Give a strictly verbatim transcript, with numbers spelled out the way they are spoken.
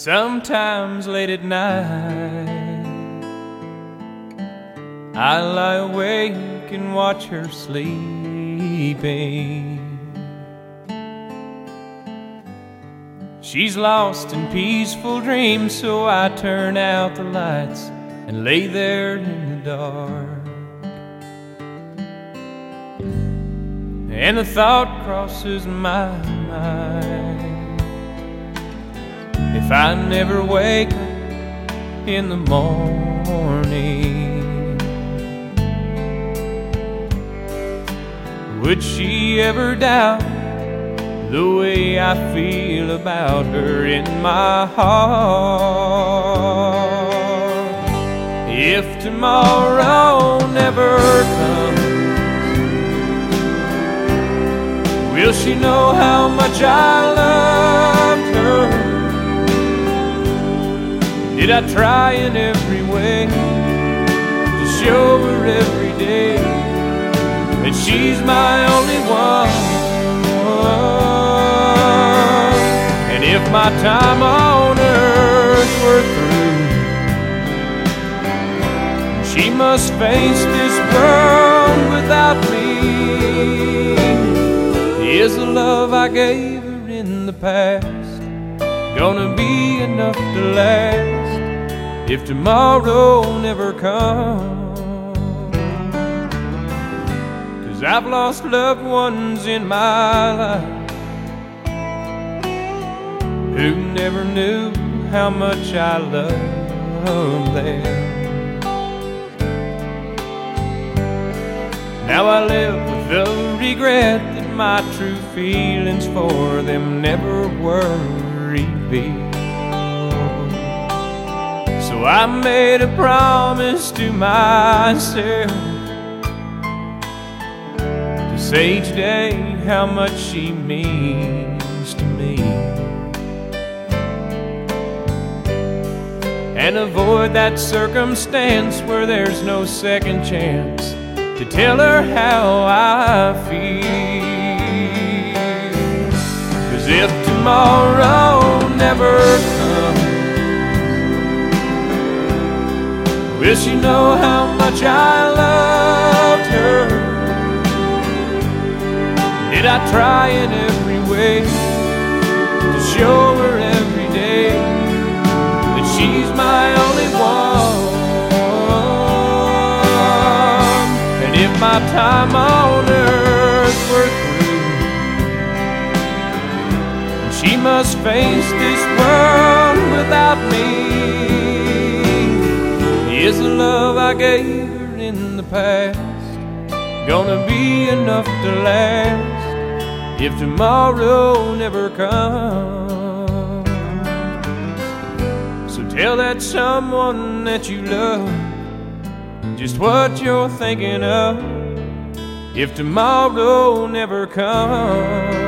Sometimes late at night I lie awake and watch her sleeping. She's lost in peaceful dreams, so I turn out the lights and lay there in the dark. And the thought crosses my mind, if I never wake up in the morning, would she ever doubt the way I feel about her in my heart? If tomorrow never comes, will she know how much I loved her? Did I try in every way to show her every day that she's my only one? And if my time on earth were through, she must face this world without me. Is the love I gave her in the past gonna be enough to last if tomorrow never comes? 'Cause I've lost loved ones in my life who never knew how much I loved them. Now I live with the regret that my true feelings for them never were revealed. So I made a promise to myself to say each day how much she means to me, and avoid that circumstance where there's no second chance to tell her how I feel. 'Cause if tomorrow never comes, will she know how much I loved her? Did I try in every way to show her every day that she's my only one? And if my time on earth were through, she must face this world without me. Is the love I gave her in the past gonna be enough to last if tomorrow never comes? So tell that someone that you love just what you're thinking of if tomorrow never comes.